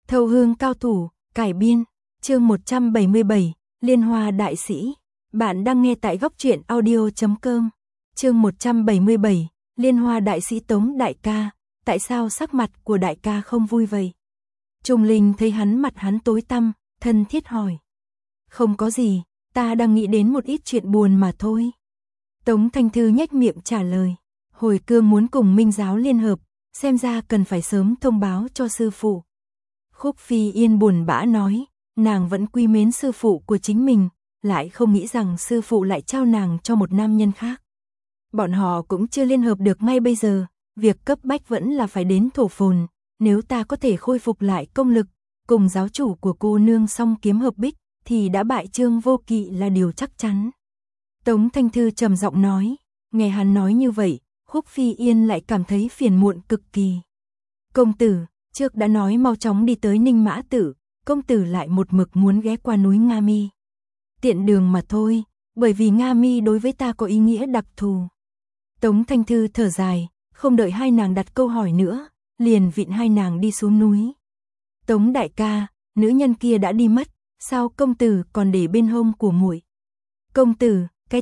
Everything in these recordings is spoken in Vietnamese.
Thâu hương cao thủ, cải biên, chương 177, Liên Hoa đại sĩ. Bạn đang nghe tại góc truyện audio.com. Chương 177, Liên Hoa đại sĩ Tống đại ca, tại sao sắc mặt của đại ca không vui vậy? Trung Linh thấy mặt hắn tối tăm, thân thiết hỏi. Không có gì, ta đang nghĩ đến một ít chuyện buồn mà thôi. Tống Thanh Thư nhếch miệng trả lời. Hồi Cương muốn cùng Minh giáo liên hợp, xem ra cần phải sớm thông báo cho sư phụ. Khúc Phi Yên buồn bã nói, nàng vẫn quý mến sư phụ của chính mình, lại không nghĩ rằng sư phụ lại trao nàng cho một nam nhân khác. Bọn họ cũng chưa liên hợp được ngay bây giờ, việc cấp bách vẫn là phải đến thổ phồn, nếu ta có thể khôi phục lại công lực, cùng giáo chủ của cô nương song kiếm hợp bích, thì đã bại Trương Vô Kỵ là điều chắc chắn. Tống Thanh Thư trầm giọng nói, nghe hắn nói như vậy, Khúc Phi Yên lại cảm thấy phiền muộn cực kỳ. Công tử, trước đã nói mau chóng đi tới Ninh Mã Tử, công tử lại một mực muốn ghé qua núi Nga Mi. Tiện đường mà thôi, bởi vì Nga Mi đối với ta có ý nghĩa đặc thù. Tống Thanh Thư thở dài, không đợi hai nàng đặt câu hỏi nữa, liền vịn hai nàng đi xuống núi. Tống đại ca, nữ nhân kia đã đi mất, sao công tử còn để bên hông của muội? Công tử,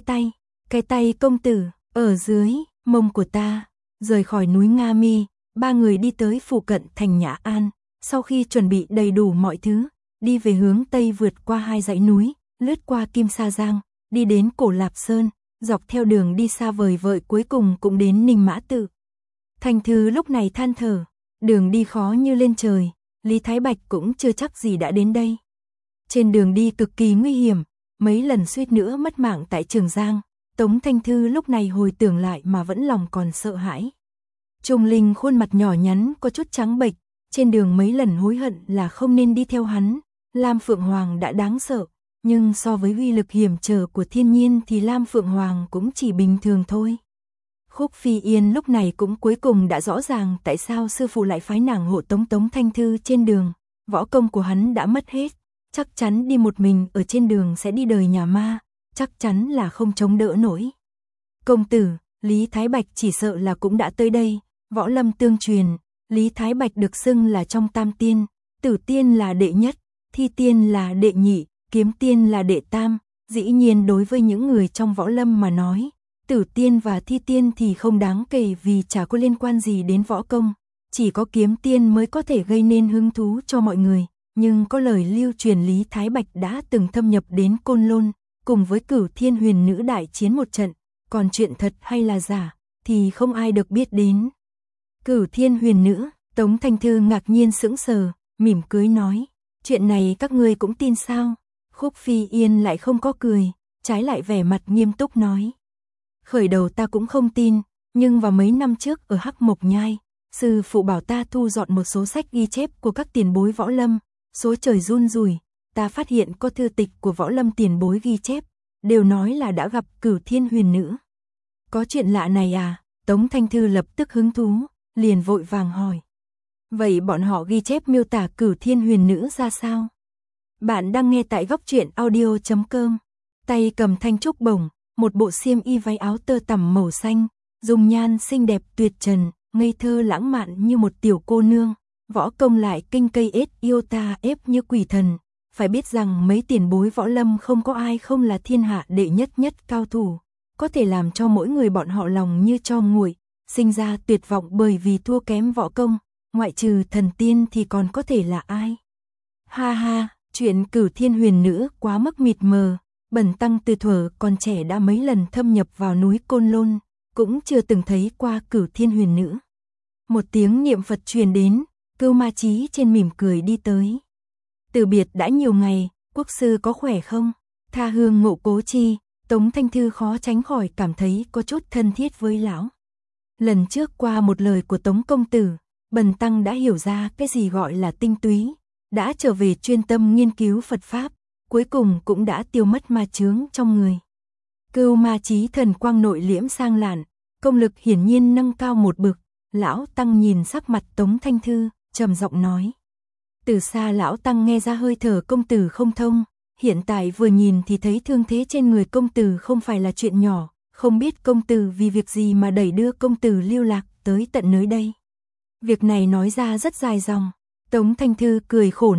cái tay công tử, ở dưới mông của ta. Rời khỏi núi Nga Mi, ba người đi tới phụ cận thành Nhã An, sau khi chuẩn bị đầy đủ mọi thứ, đi về hướng Tây vượt qua hai dãy núi, lướt qua Kim Sa Giang, đi đến Cổ Lạp Sơn, dọc theo đường đi xa vời vợi cuối cùng cũng đến Ninh Mã Tự. Thanh Thư lúc này than thở, đường đi khó như lên trời, Lý Thái Bạch cũng chưa chắc gì đã đến đây. Trên đường đi cực kỳ nguy hiểm, mấy lần suýt nữa mất mạng tại Trường Giang, Tống Thanh Thư lúc này hồi tưởng lại mà vẫn lòng còn sợ hãi. Trung Linh khuôn mặt nhỏ nhắn có chút trắng bệch, trên đường mấy lần hối hận là không nên đi theo hắn. Lam Phượng Hoàng đã đáng sợ, nhưng so với uy lực hiểm trở của thiên nhiên thì Lam Phượng Hoàng cũng chỉ bình thường thôi. Khúc Phi Yên lúc này cũng cuối cùng đã rõ ràng tại sao sư phụ lại phái nàng hộ Tống Thanh Thư trên đường. Võ công của hắn đã mất hết, chắc chắn đi một mình ở trên đường sẽ đi đời nhà ma, chắc chắn là không chống đỡ nổi. Công tử, Lý Thái Bạch chỉ sợ là cũng đã tới đây. Võ lâm tương truyền, Lý Thái Bạch được xưng là trong tam tiên, tử tiên là đệ nhất, thi tiên là đệ nhị, kiếm tiên là đệ tam. Dĩ nhiên đối với những người trong võ lâm mà nói, tử tiên và thi tiên thì không đáng kể vì chả có liên quan gì đến võ công, chỉ có kiếm tiên mới có thể gây nên hứng thú cho mọi người. Nhưng có lời lưu truyền Lý Thái Bạch đã từng thâm nhập đến Côn Lôn, cùng với Cửu Thiên Huyền Nữ đại chiến một trận, còn chuyện thật hay là giả thì không ai được biết đến. Cửu Thiên Huyền Nữ, Tống Thanh Thư ngạc nhiên sững sờ, mỉm cười nói, chuyện này các ngươi cũng tin sao? Khúc Phi Yên lại không có cười, trái lại vẻ mặt nghiêm túc nói. Khởi đầu ta cũng không tin, nhưng vào mấy năm trước ở Hắc Mộc Nhai, sư phụ bảo ta thu dọn một số sách ghi chép của các tiền bối võ lâm, số trời run rủi, ta phát hiện có thư tịch của võ lâm tiền bối ghi chép, đều nói là đã gặp Cửu Thiên Huyền Nữ. Có chuyện lạ này à? Tống Thanh Thư lập tức hứng thú, liền vội vàng hỏi. Vậy bọn họ ghi chép miêu tả Cửu Thiên Huyền Nữ ra sao? Bạn đang nghe tại góc truyện audio.com. Tay cầm thanh trúc bổng, một bộ xiêm y váy áo tơ tằm màu xanh, dung nhan xinh đẹp tuyệt trần, ngây thơ lãng mạn như một tiểu cô nương, võ công lại kinh cây ết yêu ta ép như quỷ thần. Phải biết rằng mấy tiền bối võ lâm không có ai không là thiên hạ đệ nhất cao thủ, có thể làm cho mỗi người bọn họ lòng như tro nguội, sinh ra tuyệt vọng bởi vì thua kém võ công, ngoại trừ thần tiên thì còn có thể là ai? Ha ha, chuyện Cửu Thiên Huyền Nữ quá mức mịt mờ, bần tăng từ thuở còn trẻ đã mấy lần thâm nhập vào núi Côn Lôn, cũng chưa từng thấy qua Cửu Thiên Huyền Nữ. Một tiếng niệm Phật truyền đến, Cưu Ma Chí trên mỉm cười đi tới. Từ biệt đã nhiều ngày, quốc sư có khỏe không? Tha hương ngộ cố chi, Tống Thanh Thư khó tránh khỏi cảm thấy có chút thân thiết với lão. Lần trước qua một lời của Tống công tử, bần tăng đã hiểu ra cái gì gọi là tinh túy, đã trở về chuyên tâm nghiên cứu Phật Pháp, cuối cùng cũng đã tiêu mất ma chướng trong người. Cưu Ma Chí thần quang nội liễm sang lạn, công lực hiển nhiên nâng cao một bậc. Lão tăng nhìn sắc mặt Tống Thanh Thư, trầm giọng nói. Từ xa lão tăng nghe ra hơi thở công tử không thông, hiện tại vừa nhìn thì thấy thương thế trên người công tử không phải là chuyện nhỏ, không biết công tử vì việc gì mà đẩy đưa công tử lưu lạc tới tận nơi đây. Việc này nói ra rất dài dòng, Tống Thanh Thư cười khổ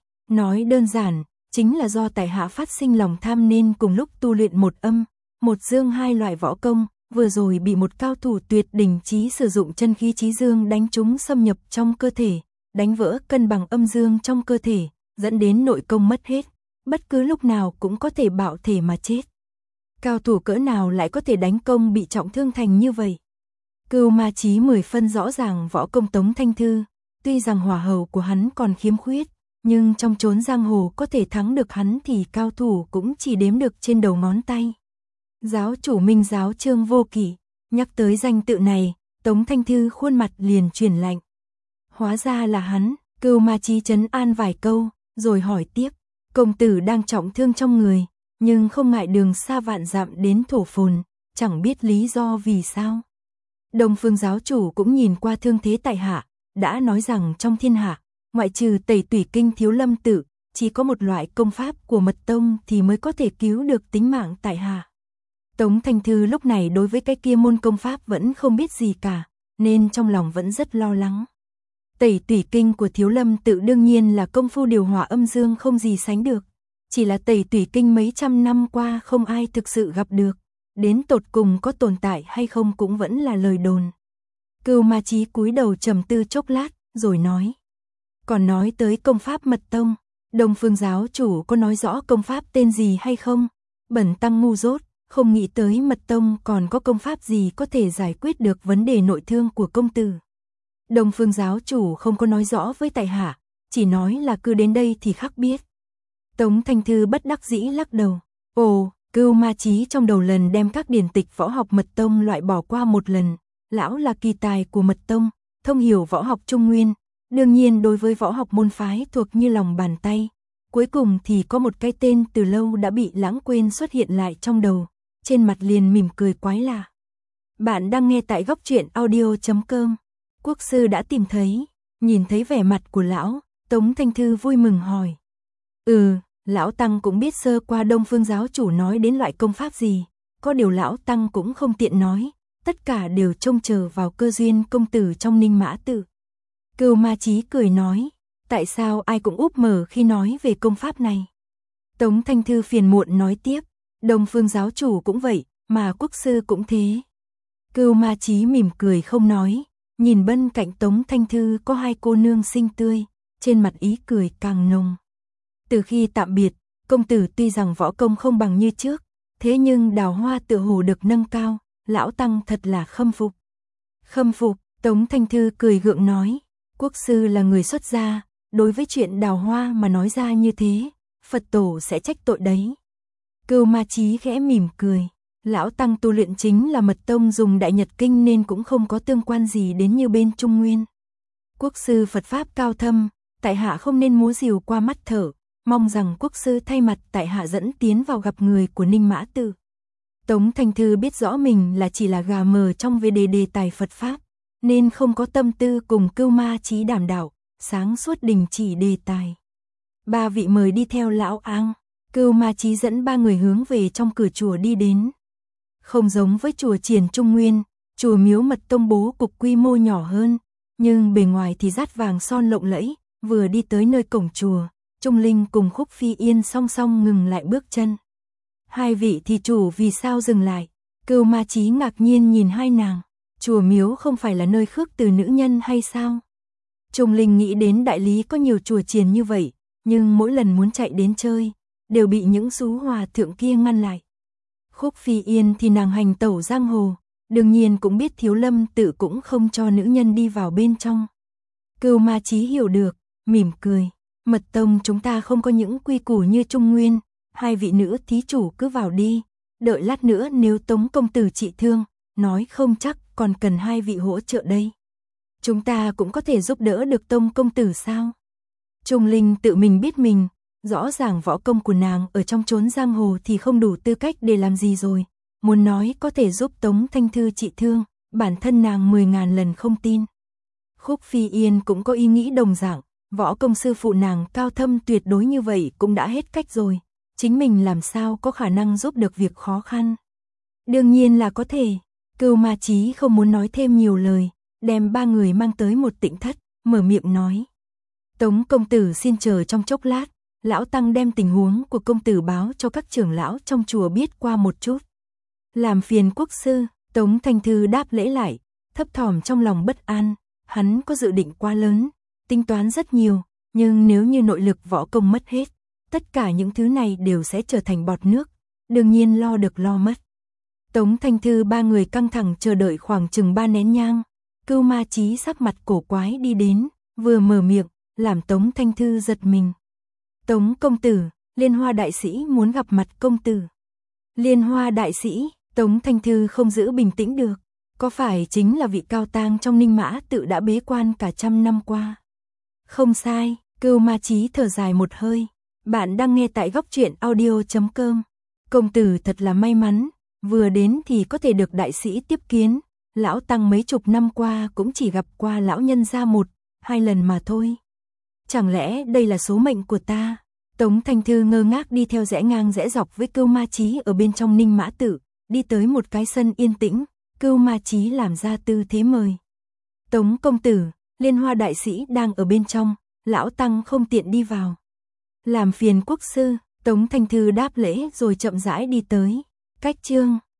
nói đơn giản, chính là do tại hạ phát sinh lòng tham nên cùng lúc tu luyện một âm, một dương hai loại võ công, vừa rồi bị một cao thủ tuyệt đỉnh chí sử dụng chân khí chí dương đánh trúng xâm nhập trong cơ thể, đánh vỡ cân bằng âm dương trong cơ thể, dẫn đến nội công mất hết, bất cứ lúc nào cũng có thể bạo thể mà chết. Cao thủ cỡ nào lại có thể đánh công bị trọng thương thành như vậy? Cưu Ma Chí 10 phân rõ ràng võ công Tống Thanh Thư, tuy rằng hỏa hầu của hắn còn khiếm khuyết, nhưng trong chốn giang hồ có thể thắng được hắn thì cao thủ cũng chỉ đếm được trên đầu ngón tay. Giáo chủ Minh giáo Trương Vô Kỵ, nhắc tới danh tự này, Tống Thanh Thư khuôn mặt liền chuyển lạnh. Hóa ra là hắn, Cưu Ma Chí trấn an vài câu, rồi hỏi tiếp, công tử đang trọng thương trong người, nhưng không ngại đường xa vạn dặm đến Thổ Phồn, chẳng biết lý do vì sao. Đông Phương giáo chủ cũng nhìn qua thương thế tại hạ, đã nói rằng trong thiên hạ, ngoại trừ Tẩy Tủy Kinh Thiếu Lâm tự, chỉ có một loại công pháp của mật tông thì mới có thể cứu được tính mạng tại hạ. Tống Thanh Thư lúc này đối với cái kia môn công pháp vẫn không biết gì cả, nên trong lòng vẫn rất lo lắng. Tẩy Tủy Kinh của Thiếu Lâm tự đương nhiên là công phu điều hòa âm dương không gì sánh được, chỉ là Tẩy Tủy Kinh mấy trăm năm qua không ai thực sự gặp được, đến tột cùng có tồn tại hay không cũng vẫn là lời đồn. Cưu Ma Chí cúi đầu trầm tư chốc lát, rồi nói. Còn nói tới công pháp mật tông, Đông Phương giáo chủ có nói rõ công pháp tên gì hay không? Bẩn tăng ngu dốt, không nghĩ tới mật tông còn có công pháp gì có thể giải quyết được vấn đề nội thương của công tử. Đông Phương giáo chủ không có nói rõ với tại hạ, chỉ nói là cứ đến đây thì khắc biết. Tống Thanh Thư bất đắc dĩ lắc đầu. Ồ, Cưu Ma Chí trong đầu lần đem các điển tịch võ học mật tông loại bỏ qua một lần. Lão là kỳ tài của mật tông, thông hiểu võ học Trung Nguyên, đương nhiên đối với võ học môn phái thuộc như lòng bàn tay. Cuối cùng thì có một cái tên từ lâu đã bị lãng quên xuất hiện lại trong đầu, trên mặt liền mỉm cười quái lạ. Bạn đang nghe tại góc truyện audio.com. Quốc sư đã tìm thấy, nhìn thấy vẻ mặt của lão, Tống Thanh Thư vui mừng hỏi. Lão Tăng cũng biết sơ qua Đông Phương giáo chủ nói đến loại công pháp gì, có điều lão Tăng cũng không tiện nói, tất cả đều trông chờ vào cơ duyên công tử trong Ninh Mã tự. Cưu Ma Chí cười nói, tại sao ai cũng úp mở khi nói về công pháp này. Tống Thanh Thư phiền muộn nói tiếp, Đông Phương giáo chủ cũng vậy, mà quốc sư cũng thế. Cưu Ma Chí mỉm cười không nói, nhìn bên cạnh Tống Thanh Thư có hai cô nương xinh tươi, trên mặt ý cười càng nồng. Từ khi tạm biệt, công tử tuy rằng võ công không bằng như trước, thế nhưng đào hoa tựa hồ được nâng cao, lão Tăng thật là khâm phục. Khâm phục, Tống Thanh Thư cười gượng nói, quốc sư là người xuất gia, đối với chuyện đào hoa mà nói ra như thế, Phật tổ sẽ trách tội đấy. Cưu Ma Chí khẽ mỉm cười, lão Tăng tu luyện chính là mật tông dùng Đại Nhật Kinh nên cũng không có tương quan gì đến như bên Trung Nguyên. Quốc sư Phật Pháp cao thâm, tại hạ không nên múa rìu qua mắt thở, mong rằng quốc sư thay mặt tại hạ dẫn tiến vào gặp người của Ninh Mã tự. Tống Thanh Thư biết rõ mình là chỉ là gà mờ trong về đề tài Phật Pháp, nên không có tâm tư cùng Cưu Ma Chí đàm đạo, sáng suốt đình chỉ đề tài. Ba vị mời đi theo lão Ang, Cưu Ma Chí dẫn ba người hướng về trong cửa chùa đi đến. Không giống với chùa Triển Trung Nguyên, chùa Miếu Mật Tông bố cục quy mô nhỏ hơn, nhưng bề ngoài thì dát vàng son lộng lẫy, vừa đi tới nơi cổng chùa, Trung Linh cùng Khúc Phi Yên song song ngừng lại bước chân. Hai vị thì chủ vì sao dừng lại? Cưu Ma Chí ngạc nhiên nhìn hai nàng, chùa miếu không phải là nơi khước từ nữ nhân hay sao? Trung Linh nghĩ đến đại lý có nhiều chùa chiền như vậy, nhưng mỗi lần muốn chạy đến chơi, đều bị những xú hòa thượng kia ngăn lại. Khúc Phi Yên thì nàng hành tẩu giang hồ, đương nhiên cũng biết Thiếu Lâm tự cũng không cho nữ nhân đi vào bên trong. Cưu Ma Chí hiểu được, mỉm cười, mật tông chúng ta không có những quy củ như Trung Nguyên, hai vị nữ thí chủ cứ vào đi, đợi lát nữa nếu Tống công tử trị thương, nói không chắc còn cần hai vị hỗ trợ đây. Chúng ta cũng có thể giúp đỡ được Tống công tử sao? Trung Linh tự mình biết mình, rõ ràng võ công của nàng ở trong chốn giang hồ thì không đủ tư cách để làm gì rồi, muốn nói có thể giúp Tống Thanh Thư trị thương, bản thân nàng 10.000 lần không tin. Khúc Phi Yên cũng có ý nghĩ đồng dạng, võ công sư phụ nàng cao thâm tuyệt đối như vậy cũng đã hết cách rồi, chính mình làm sao có khả năng giúp được việc khó khăn. Đương nhiên là có thể. Cưu Ma Chí không muốn nói thêm nhiều lời, đem ba người mang tới một tịnh thất, mở miệng nói. Tống công tử xin chờ trong chốc lát, lão tăng đem tình huống của công tử báo cho các trưởng lão trong chùa biết qua một chút. Làm phiền quốc sư, Tống Thanh Thư đáp lễ lại, thấp thỏm trong lòng bất an, hắn có dự định quá lớn, tính toán rất nhiều, nhưng nếu như nội lực võ công mất hết, tất cả những thứ này đều sẽ trở thành bọt nước, đương nhiên lo được lo mất. Tống Thanh Thư ba người căng thẳng chờ đợi khoảng chừng 3 nén nhang, Cưu Ma Chí sắc mặt cổ quái đi đến, vừa mở miệng, làm Tống Thanh Thư giật mình. Tống công tử, Liên Hoa đại sĩ muốn gặp mặt công tử. Liên Hoa đại sĩ, Tống Thanh Thư không giữ bình tĩnh được, có phải chính là vị cao tang trong Ninh Mã tự đã bế quan cả 100 năm qua? Không sai, Cưu Ma Chí thở dài một hơi, bạn đang nghe tại góc truyện audio.com. Công tử thật là may mắn, vừa đến thì có thể được đại sĩ tiếp kiến, lão tăng mấy chục năm qua cũng chỉ gặp qua lão nhân gia 1-2 lần mà thôi. Chẳng lẽ đây là số mệnh của ta? Tống Thanh Thư ngơ ngác đi theo rẽ ngang rẽ dọc với Cưu Ma Chí ở bên trong Ninh Mã Tự, đi tới một cái sân yên tĩnh, Cưu Ma Chí làm ra tư thế mời. Tống công tử, Liên Hoa đại sĩ đang ở bên trong, lão tăng không tiện đi vào. Làm phiền quốc sư, Tống Thanh Thư đáp lễ rồi chậm rãi đi tới. Cách chương